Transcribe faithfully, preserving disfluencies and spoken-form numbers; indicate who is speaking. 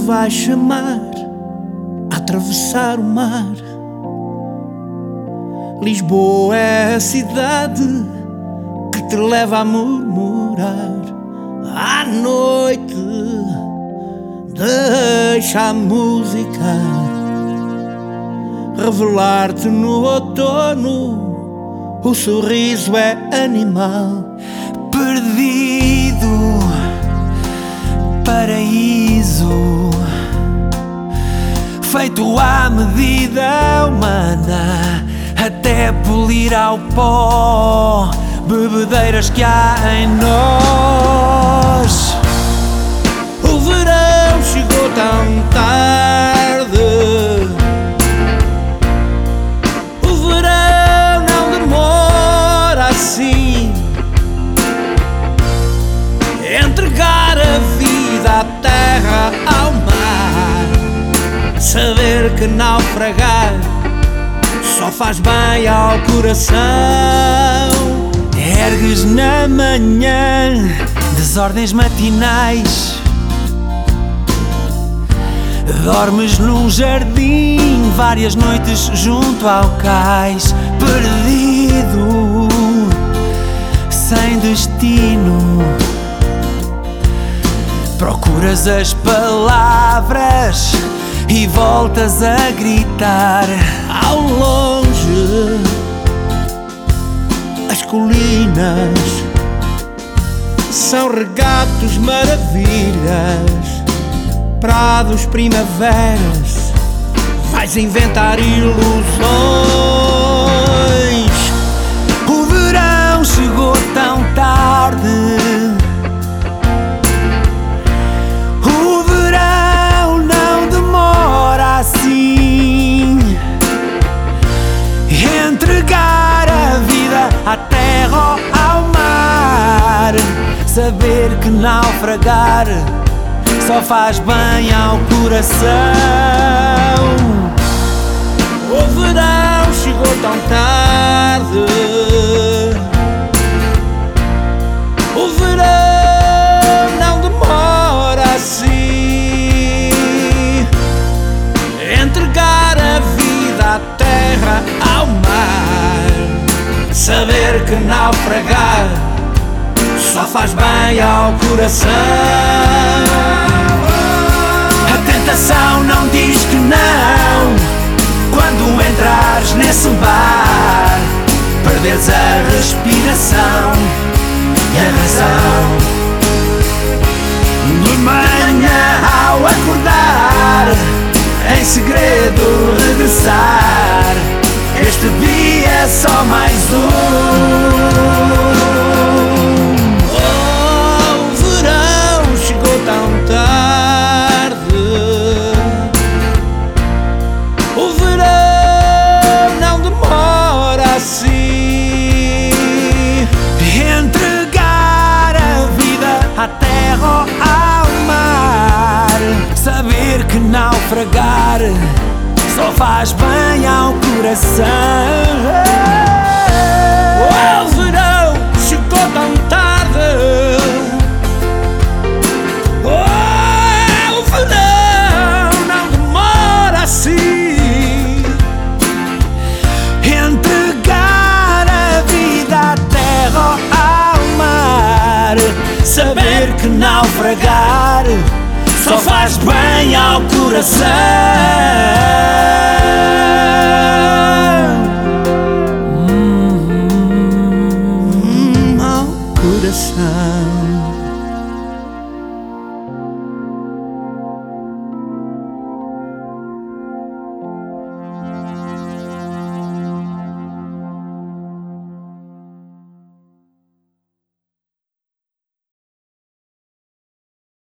Speaker 1: vai chamar a atravessar o mar. Lisboa é a cidade que te leva a murmurar. À noite deixa a música revelar-te no outono. O sorriso é animal.
Speaker 2: Perdido, paraíso, feito à medida humana, até polir ao pó bebedeiras que há em nós.
Speaker 1: O verão chegou tão tarde, o verão não demora assim. Entregar a vida à terra, ao mar, saber que naufragar só faz bem ao coração.
Speaker 2: Ergues na manhã desordens matinais, dormes num jardim várias noites junto ao cais. Perdido, sem destino, procuras as palavras e voltas a gritar.
Speaker 1: Ao longe, as colinas são regatos, maravilhas, prados, primaveras. Vais inventar ilusões.
Speaker 2: O verão chegou tão tarde, o verão não demora assim. Entregar a vida à terra ou ao mar, saber que naufragar só faz bem ao coração.
Speaker 1: O verão chegou tão tarde, o verão não demora assim. Entregar a vida à terra, ao mar, saber que naufragar só faz bem ao coração.
Speaker 2: A tentação não diz que não quando entrares nesse bar, perderes a respiração e a razão. De manhã ao acordar, em segredo regressar. Este dia é só mais um.
Speaker 1: Oh, o verão chegou tão tarde, o verão não demora assim.
Speaker 2: Entregar a vida à terra ou ao mar, saber que naufragar só faz bem ao coração.
Speaker 1: Oh, o verão chegou tão tarde, oh, o verão não demora assim.
Speaker 2: Entregar a vida à terra ou ao mar, saber que naufragar só faz bem ao coração.
Speaker 1: Hum, ao coração.